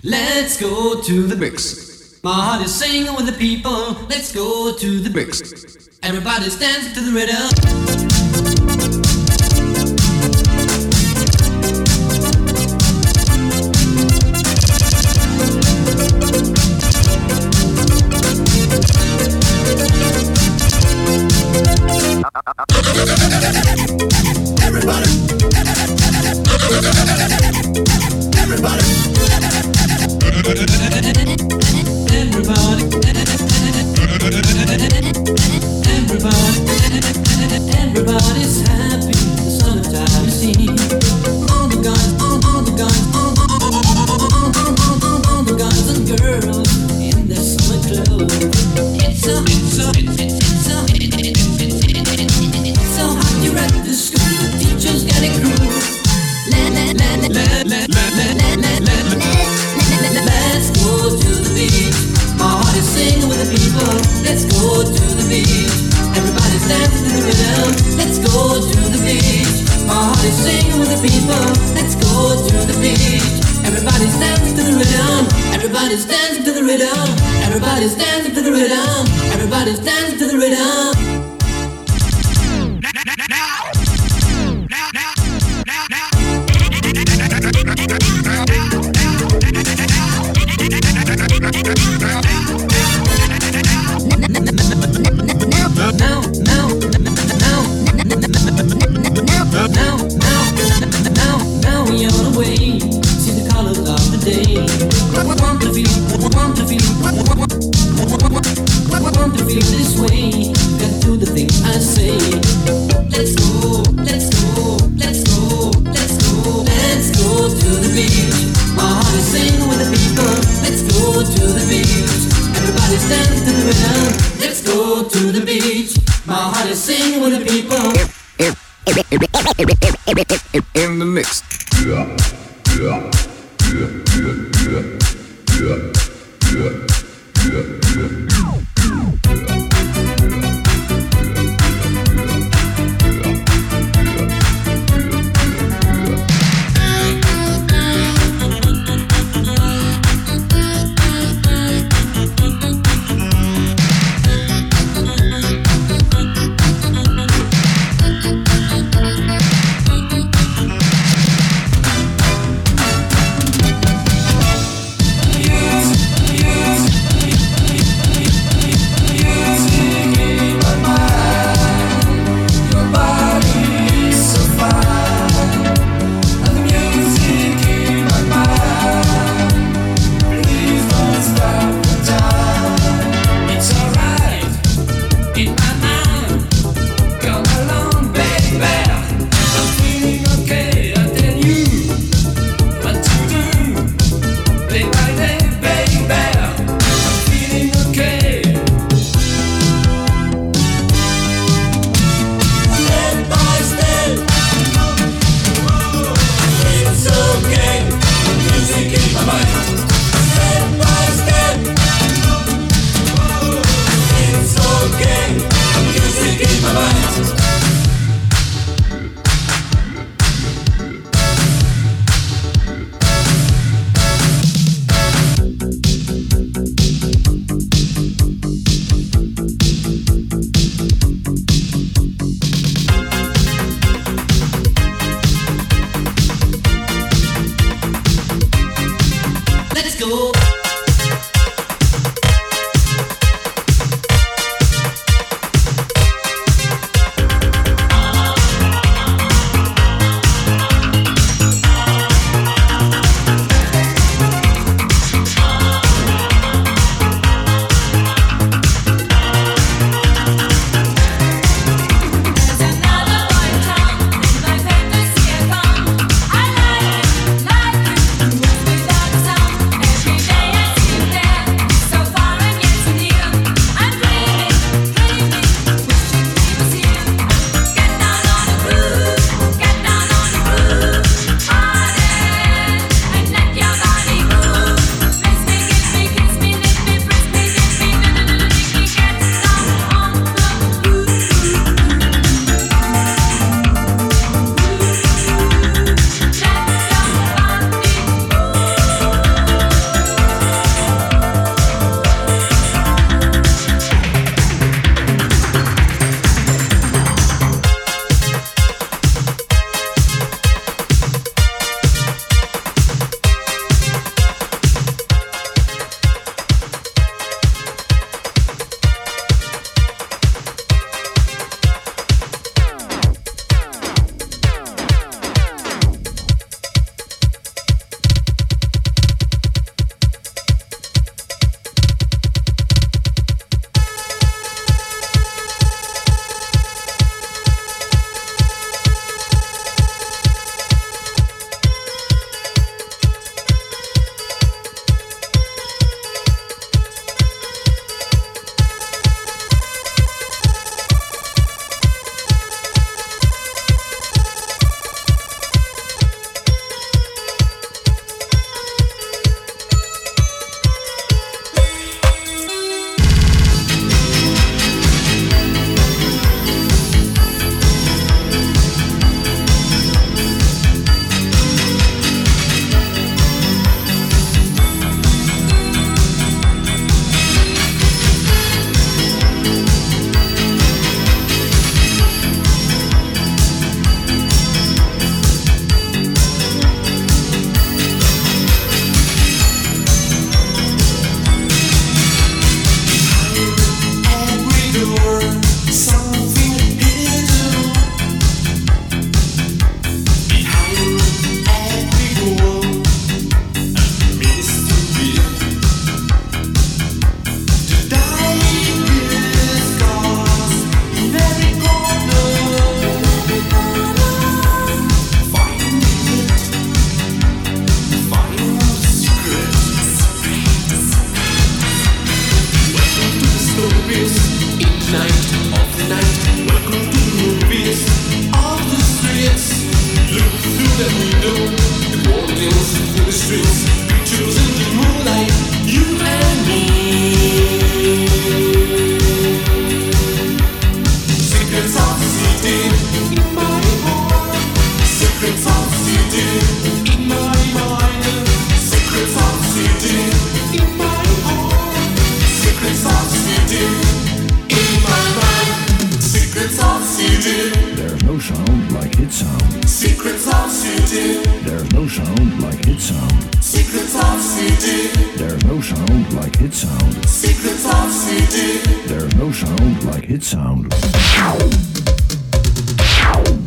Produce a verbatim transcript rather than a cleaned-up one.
Let's go to the bricks. My heart is singing with the people. Let's go to the bricks. Everybody's dancing to the rhythm. Everybody, everybody, everybody's happy. The summertime is here. All the guys, all, all the guys, all, all, all, all, all the guys and girls in their summer clothes. It's so, it's so, it's it's so, it's so hot here at the school. The teachers get a groove. Let, let, let, let, let, let, let, let, let, let, let's go to the beach. My heart is singing with the people. Let's go to the beach. Everybody's dancing to the rhythm. Let's go to the beach. My heart is singing with the people. Let's go to the beach. Everybody's dancing to the rhythm. Everybody's dancing to the rhythm. Everybody's dancing to the rhythm. Everybody's dancing to the rhythm. Now, now, now, now, now, now, now we on the way. See the colors of the day. Want to feel, want to feel, want to feel this way. Got to do the things I say. Let's go, let's go, let's go, let's go, let's go to the beach. My heart is singing with the people. Let's go to the beach. Everybody's dancing to the rhythm. Let's go to the beach. My heart is singing with the people. In the mix. Yeah, yeah, yeah, yeah, yeah, yeah, yeah, yeah. Yes, yes, yes, yes. streets, pictures in the moonlight, you and me. Secrets of the city in my heart. Secrets of the city in my mind. Secrets of the city in my heart. Secrets of the city in my mind. Secrets of the city. There's no sound like hit sound. Secrets of the city. There's no sound like hit sound. Secrets of the city. There's no sound like hit sound. Secrets of the city. There's no sound like hit sound.